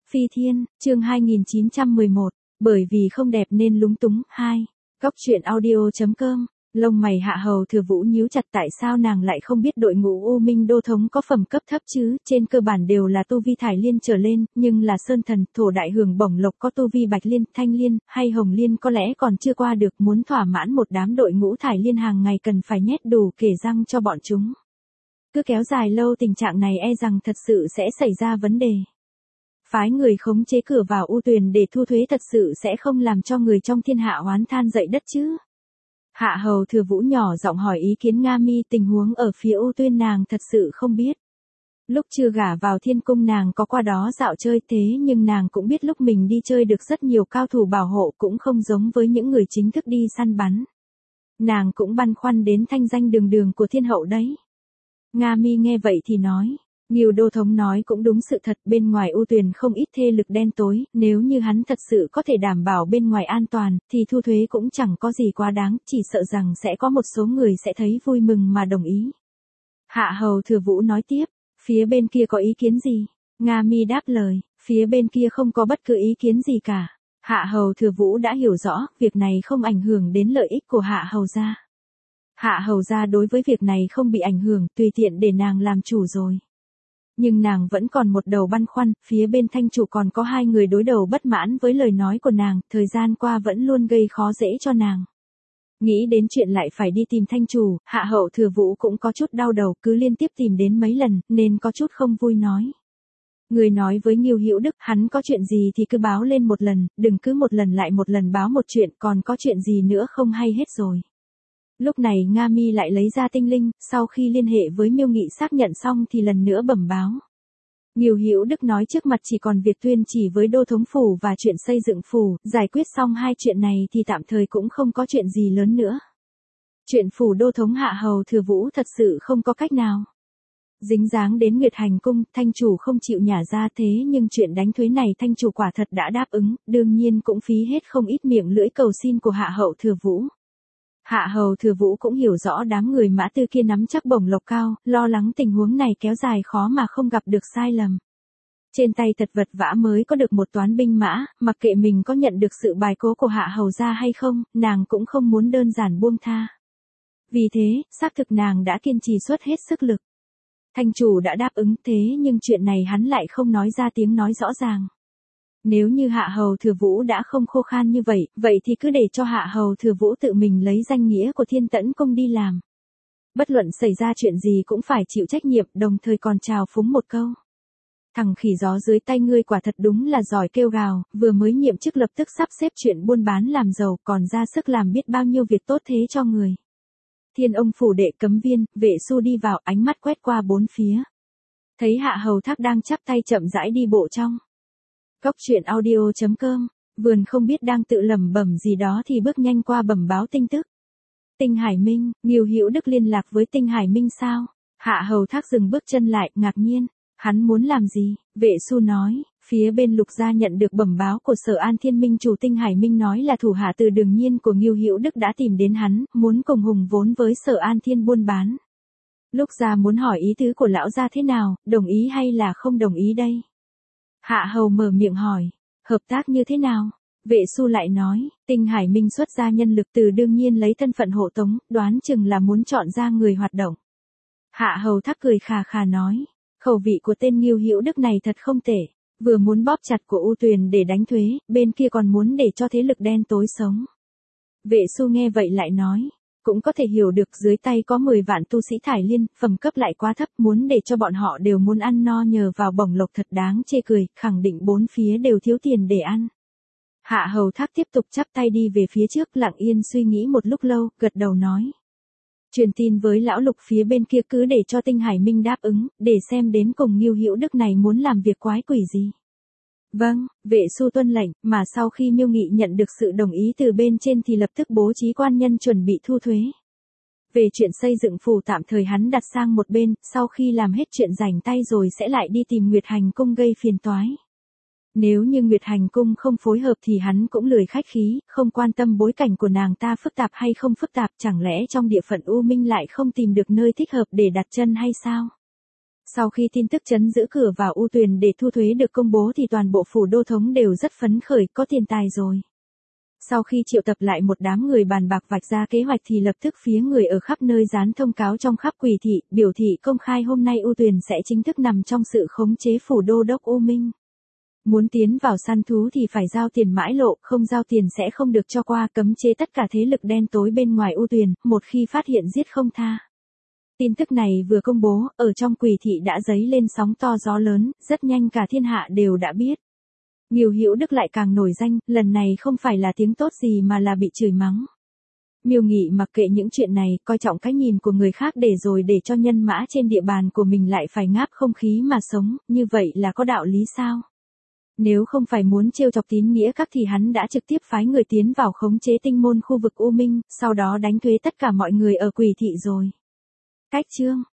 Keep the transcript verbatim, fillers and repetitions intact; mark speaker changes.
Speaker 1: Phi Thiên, chương hai nghìn chín trăm mười một, bởi vì không đẹp nên lúng túng, hai. Góc truyện audio.com, lông mày Hạ Hầu Thừa Vũ nhíu chặt, tại sao nàng lại không biết đội ngũ U Minh Đô Thống có phẩm cấp thấp chứ, trên cơ bản đều là tu vi Thải Liên trở lên, nhưng là Sơn Thần, Thổ Đại Hưởng Bổng Lộc có tu vi Bạch Liên, Thanh Liên, hay Hồng Liên có lẽ còn chưa qua được, muốn thỏa mãn một đám đội ngũ Thải Liên hàng ngày cần phải nhét đủ kể răng cho bọn chúng. Cứ kéo dài lâu tình trạng này e rằng thật sự sẽ xảy ra vấn đề. Phái người khống chế cửa vào U Tuyền để thu thuế thật sự sẽ không làm cho người trong thiên hạ oán than dậy đất chứ. Hạ Hầu Thừa Vũ nhỏ giọng hỏi ý kiến Nga Mi, tình huống ở phía U Tuyên nàng thật sự không biết. Lúc chưa gả vào thiên cung nàng có qua đó dạo chơi, thế nhưng nàng cũng biết lúc mình đi chơi được rất nhiều cao thủ bảo hộ, cũng không giống với những người chính thức đi săn bắn. Nàng cũng băn khoăn đến thanh danh đường đường của thiên hậu đấy. Nga Mi nghe vậy thì nói. Ngưu Đô Thống nói cũng đúng sự thật, bên ngoài U Tuyền không ít thế lực đen tối, nếu như hắn thật sự có thể đảm bảo bên ngoài an toàn, thì thu thuế cũng chẳng có gì quá đáng, chỉ sợ rằng sẽ có một số người sẽ thấy vui mừng mà đồng ý. Hạ Hầu Thừa Vũ nói tiếp, phía bên kia có ý kiến gì? Nga Mi đáp lời, phía bên kia không có bất cứ ý kiến gì cả. Hạ Hầu Thừa Vũ đã hiểu rõ, việc này không ảnh hưởng đến lợi ích của Hạ Hầu gia. Hạ Hầu gia đối với việc này không bị ảnh hưởng, tùy tiện để nàng làm chủ rồi. Nhưng nàng vẫn còn một đầu băn khoăn, phía bên thanh chủ còn có hai người đối đầu bất mãn với lời nói của nàng, thời gian qua vẫn luôn gây khó dễ cho nàng. Nghĩ đến chuyện lại phải đi tìm thanh chủ, Hạ Hầu Thừa Vũ cũng có chút đau đầu, cứ liên tiếp tìm đến mấy lần, nên có chút không vui nói. Người nói với Ngưu Hữu Đức, hắn có chuyện gì thì cứ báo lên một lần, đừng cứ một lần lại một lần báo một chuyện, còn có chuyện gì nữa không hay hết rồi. Lúc này Nga Mi lại lấy ra tinh linh, sau khi liên hệ với Miêu Nghị xác nhận xong thì lần nữa bẩm báo. Ngưu Hữu Đức nói trước mặt chỉ còn việc tuyên chỉ với Đô Thống Phủ và chuyện xây dựng phủ, giải quyết xong hai chuyện này thì tạm thời cũng không có chuyện gì lớn nữa. Chuyện phủ Đô Thống Hạ Hầu Thừa Vũ thật sự không có cách nào. Dính dáng đến Nguyệt Hành Cung, thanh chủ không chịu nhả ra, thế nhưng chuyện đánh thuế này thanh chủ quả thật đã đáp ứng, đương nhiên cũng phí hết không ít miệng lưỡi cầu xin của Hạ Hầu Thừa Vũ. Hạ Hầu Thừa Vũ cũng hiểu rõ đám người Mã Tư kia nắm chắc bổng lộc cao, lo lắng tình huống này kéo dài khó mà không gặp được sai lầm. Trên tay thật vật vã mới có được một toán binh mã, mặc kệ mình có nhận được sự bài cố của Hạ Hầu gia hay không, nàng cũng không muốn đơn giản buông tha. Vì thế, xác thực nàng đã kiên trì suốt hết sức lực. Thanh chủ đã đáp ứng, thế nhưng chuyện này hắn lại không nói ra tiếng nói rõ ràng. Nếu như Hạ Hầu Thừa Vũ đã không khô khan như vậy, vậy thì cứ để cho Hạ Hầu Thừa Vũ tự mình lấy danh nghĩa của Thiên Tẫn Cung đi làm. Bất luận xảy ra chuyện gì cũng phải chịu trách nhiệm, đồng thời còn chào phúng một câu. Thằng khỉ gió dưới tay ngươi quả thật đúng là giỏi kêu gào, vừa mới nhiệm chức lập tức sắp xếp chuyện buôn bán làm giàu, còn ra sức làm biết bao nhiêu việc tốt thế cho người. Thiên Ông phủ đệ cấm viên, Vệ Xu đi vào, ánh mắt quét qua bốn phía. Thấy Hạ Hầu Thác đang chắp tay chậm rãi đi bộ trong. Góc truyện audio.com, vườn không biết đang tự lẩm bẩm gì đó thì bước nhanh qua bẩm báo tin tức. Tinh Hải Minh, Ngưu Hữu Đức liên lạc với Tinh Hải Minh sao? Hạ Hầu Thác dừng bước chân lại, ngạc nhiên. Hắn muốn làm gì? Vệ Xu nói, phía bên Lục gia nhận được bẩm báo của Sở An Thiên Minh chủ Tinh Hải Minh nói là thủ hạ từ Đường Nhiên của Ngưu Hữu Đức đã tìm đến hắn, muốn cùng hùng vốn với Sở An Thiên buôn bán. Lục gia muốn hỏi ý tứ của lão gia thế nào, đồng ý hay là không đồng ý đây? Hạ Hầu mở miệng hỏi, hợp tác như thế nào? Vệ Xu lại nói, Tinh Hải Minh xuất ra nhân lực từ Đương Nhiên lấy thân phận hộ tống, đoán chừng là muốn chọn ra người hoạt động. Hạ Hầu Thác cười khà khà nói, khẩu vị của tên Ngưu Hữu Đức này thật không tệ, vừa muốn bóp chặt của U Tuyền để đánh thuế, bên kia còn muốn để cho thế lực đen tối sống. Vệ Xu nghe vậy lại nói, cũng có thể hiểu được dưới tay có mười vạn tu sĩ Thải Liên, phẩm cấp lại quá thấp, muốn để cho bọn họ đều muốn ăn no nhờ vào bổng lộc thật đáng chê cười, khẳng định bốn phía đều thiếu tiền để ăn. Hạ Hầu Thác tiếp tục chắp tay đi về phía trước, lặng yên suy nghĩ một lúc lâu, gật đầu nói. Truyền tin với lão Lục phía bên kia cứ để cho Tinh Hải Minh đáp ứng, để xem đến cùng Ngưu Hữu Đức này muốn làm việc quái quỷ gì. Vâng, Vệ Xu tuân lệnh, mà sau khi Miêu Nghị nhận được sự đồng ý từ bên trên thì lập tức bố trí quan nhân chuẩn bị thu thuế. Về chuyện xây dựng phủ tạm thời hắn đặt sang một bên, sau khi làm hết chuyện rảnh tay rồi sẽ lại đi tìm Nguyệt Hành Cung gây phiền toái. Nếu như Nguyệt Hành Cung không phối hợp thì hắn cũng lười khách khí, không quan tâm bối cảnh của nàng ta phức tạp hay không phức tạp, chẳng lẽ trong địa phận U Minh lại không tìm được nơi thích hợp để đặt chân hay sao? Sau khi tin tức trấn giữ cửa vào U Tuyền để thu thuế được công bố thì toàn bộ phủ đô thống đều rất phấn khởi, có tiền tài rồi. Sau khi triệu tập lại một đám người bàn bạc vạch ra kế hoạch thì lập tức phía người ở khắp nơi dán thông cáo trong khắp quỳ thị, biểu thị công khai hôm nay U Tuyền sẽ chính thức nằm trong sự khống chế phủ đô đốc U Minh. Muốn tiến vào săn thú thì phải giao tiền mãi lộ, không giao tiền sẽ không được cho qua, cấm chế tất cả thế lực đen tối bên ngoài U Tuyền, một khi phát hiện giết không tha. Tin tức này vừa công bố, ở trong quỳ thị đã dấy lên sóng to gió lớn, rất nhanh cả thiên hạ đều đã biết. Ngưu Hữu Đức lại càng nổi danh, lần này không phải là tiếng tốt gì mà là bị chửi mắng. Miêu Nghị mặc kệ những chuyện này, coi trọng cái nhìn của người khác để rồi để cho nhân mã trên địa bàn của mình lại phải ngáp không khí mà sống, như vậy là có đạo lý sao? Nếu không phải muốn trêu chọc tín nghĩa các thì hắn đã trực tiếp phái người tiến vào khống chế tinh môn khu vực U Minh, sau đó đánh thuế tất cả mọi người ở quỳ thị rồi. Cách chương